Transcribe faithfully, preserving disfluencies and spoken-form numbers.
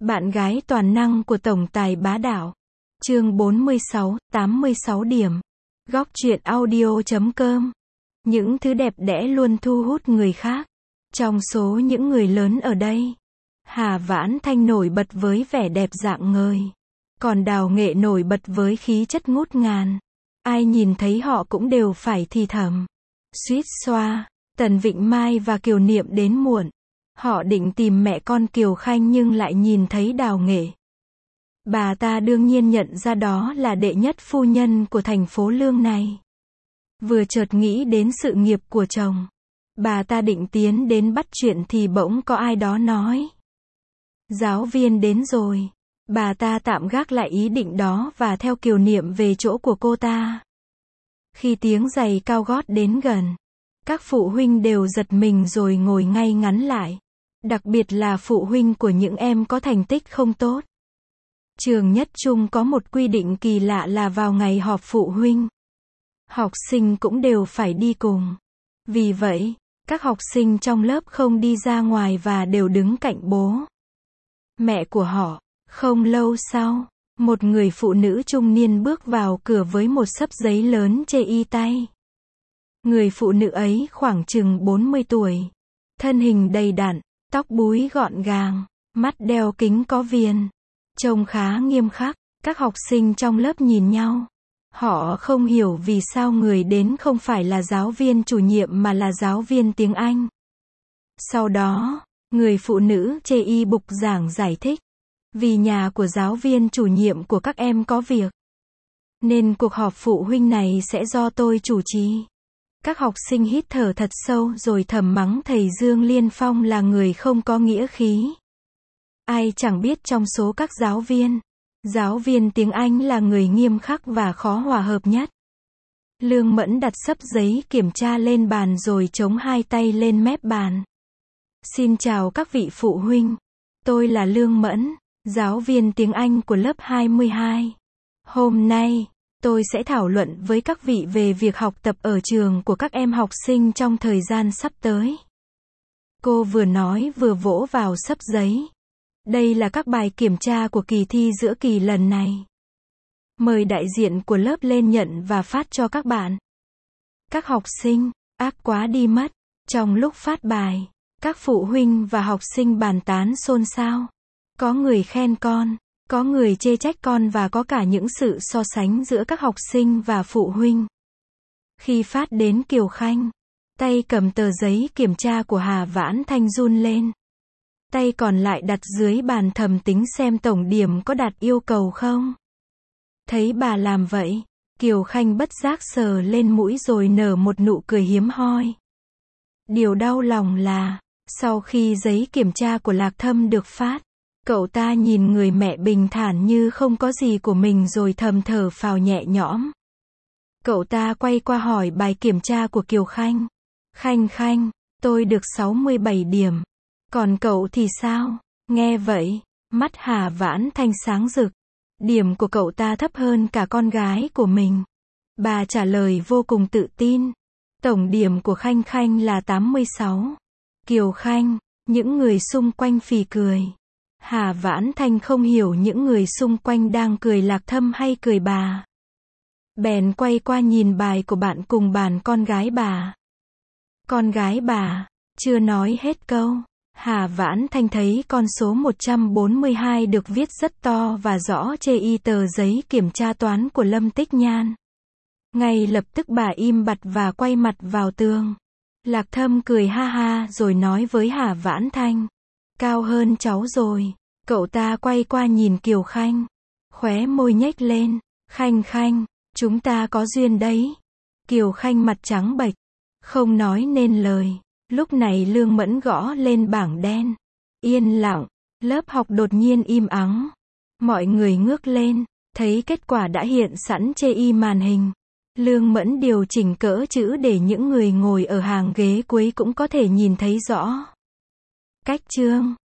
Bạn gái toàn năng của tổng tài bá đạo. Chương bốn mươi sáu, tám mươi sáu điểm. Góc truyện audio chấm com. Những thứ đẹp đẽ luôn thu hút người khác. Trong số những người lớn ở đây, Hà Vãn Thanh nổi bật với vẻ đẹp rạng ngời. Còn Đào Nghệ nổi bật với khí chất ngút ngàn. Ai nhìn thấy họ cũng đều phải thì thầm. Suýt xoa, Tần Vịnh Mai và Kiều Niệm đến muộn. Họ định tìm mẹ con Kiều Khanh nhưng lại nhìn thấy Đào Nghệ. Bà ta đương nhiên nhận ra đó là đệ nhất phu nhân của thành phố Lương này. Vừa chợt nghĩ đến sự nghiệp của chồng, bà ta định tiến đến bắt chuyện thì bỗng có ai đó nói: giáo viên đến rồi. Bà ta tạm gác lại ý định đó và theo Kiều Niệm về chỗ của cô ta. Khi tiếng giày cao gót đến gần, các phụ huynh đều giật mình rồi ngồi ngay ngắn lại. Đặc biệt là phụ huynh của những em có thành tích không tốt. Trường Nhất Trung có một quy định kỳ lạ là vào ngày họp phụ huynh, học sinh cũng đều phải đi cùng. Vì vậy, các học sinh trong lớp không đi ra ngoài và đều đứng cạnh bố mẹ của họ. Không lâu sau, một người phụ nữ trung niên bước vào cửa với một xấp giấy lớn chê y tay. Người phụ nữ ấy khoảng chừng bốn mươi tuổi, thân hình đầy đặn, tóc búi gọn gàng, mắt đeo kính có viền, trông khá nghiêm khắc. Các học sinh trong lớp nhìn nhau. Họ không hiểu vì sao người đến không phải là giáo viên chủ nhiệm mà là giáo viên tiếng Anh. Sau đó, người phụ nữ chê y bục giảng giải thích. Vì nhà của giáo viên chủ nhiệm của các em có việc, nên cuộc họp phụ huynh này sẽ do tôi chủ trì. Các học sinh hít thở thật sâu rồi thầm mắng thầy Dương Liên Phong là người không có nghĩa khí. Ai chẳng biết trong số các giáo viên, giáo viên tiếng Anh là người nghiêm khắc và khó hòa hợp nhất. Lương Mẫn đặt xấp giấy kiểm tra lên bàn rồi chống hai tay lên mép bàn. Xin chào các vị phụ huynh. Tôi là Lương Mẫn, giáo viên tiếng Anh của lớp hai mươi hai. Hôm nay, tôi sẽ thảo luận với các vị về việc học tập ở trường của các em học sinh trong thời gian sắp tới. Cô vừa nói vừa vỗ vào xấp giấy. Đây là các bài kiểm tra của kỳ thi giữa kỳ lần này. Mời đại diện của lớp lên nhận và phát cho các bạn. Các học sinh, ác quá đi mất. Trong lúc phát bài, các phụ huynh và học sinh bàn tán xôn xao. Có người khen con, có người chê trách con và có cả những sự so sánh giữa các học sinh và phụ huynh. Khi phát đến Kiều Khanh, tay cầm tờ giấy kiểm tra của Hà Vãn Thanh run lên. Tay còn lại đặt dưới bàn thầm tính xem tổng điểm có đạt yêu cầu không. Thấy bà làm vậy, Kiều Khanh bất giác sờ lên mũi rồi nở một nụ cười hiếm hoi. Điều đau lòng là, sau khi giấy kiểm tra của Lạc Thâm được phát, cậu ta nhìn người mẹ bình thản như không có gì của mình rồi thầm thở phào nhẹ nhõm. Cậu ta quay qua hỏi bài kiểm tra của Kiều Khanh. Khanh Khanh, tôi được sáu mươi bảy điểm. Còn cậu thì sao? Nghe vậy, mắt Hà Vãn Thanh sáng rực. Điểm của cậu ta thấp hơn cả con gái của mình. Bà trả lời vô cùng tự tin. Tổng điểm của Khanh Khanh là tám mươi sáu. Kiều Khanh, những người xung quanh phì cười. Hà Vãn Thanh không hiểu những người xung quanh đang cười Lạc Thâm hay cười bà. Bèn quay qua nhìn bài của bạn cùng bàn con gái bà. Con gái bà, chưa nói hết câu. Hà Vãn Thanh thấy con số một trăm bốn mươi hai được viết rất to và rõ chê y tờ giấy kiểm tra toán của Lâm Tích Nhan. Ngay lập tức bà im bặt và quay mặt vào tường. Lạc Thâm cười ha ha rồi nói với Hà Vãn Thanh. Cao hơn cháu rồi. Cậu ta quay qua nhìn Kiều Khanh. Khóe môi nhếch lên. Khanh Khanh, chúng ta có duyên đấy. Kiều Khanh mặt trắng bệch, không nói nên lời. Lúc này Lương Mẫn gõ lên bảng đen. Yên lặng, lớp học đột nhiên im ắng. Mọi người ngước lên, thấy kết quả đã hiện sẵn chê y màn hình. Lương Mẫn điều chỉnh cỡ chữ để những người ngồi ở hàng ghế cuối cũng có thể nhìn thấy rõ. Cách chương